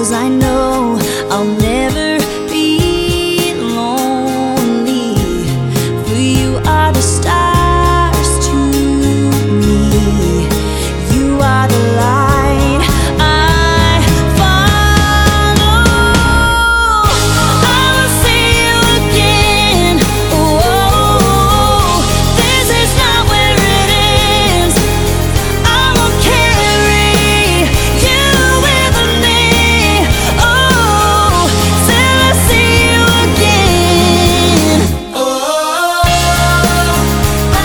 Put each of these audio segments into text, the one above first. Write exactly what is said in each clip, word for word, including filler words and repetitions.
'cause I know I'll never be lonely. For you are the stars to me. You are the light I follow. I will see you again. Oh, this is not where it ends. I will carry you with me. Oh, till I see you again. Oh, oh, oh,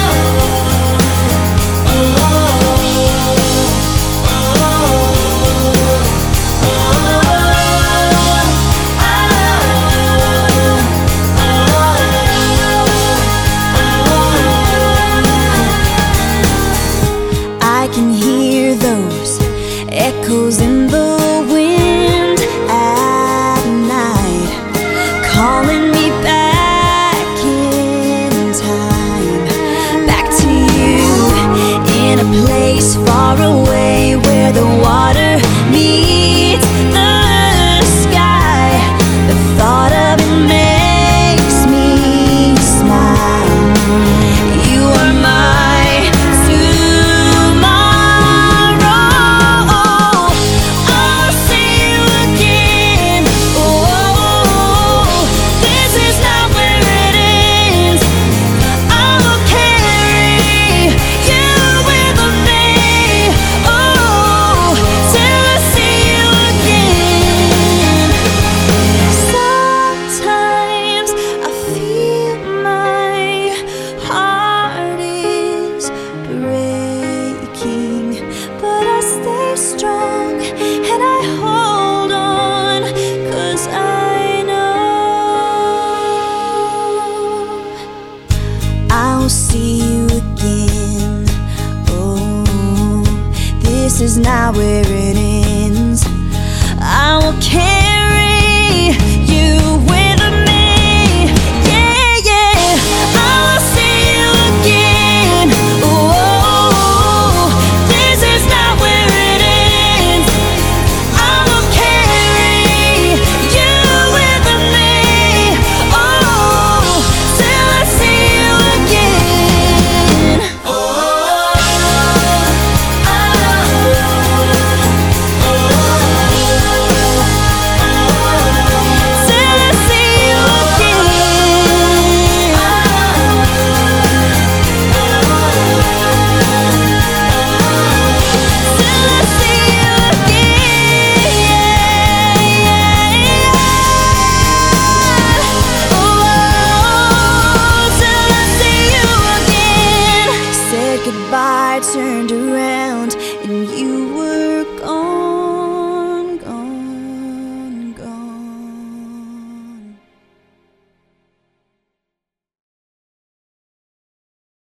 I can hear those echoes in the wind at night, calling me back in time, back to you, in a place far away where the water meets the sky. The thought of it makes me smile. You are my tomorrow. I'll see you again. Oh, this is not where it ends. I will carry you with me. Oh, till I see you again. Sometimes I feel my heart is breaking, but I stay strong and I hold on, 'cause I know I'll see you again. Oh, this is not where it ends. I will carry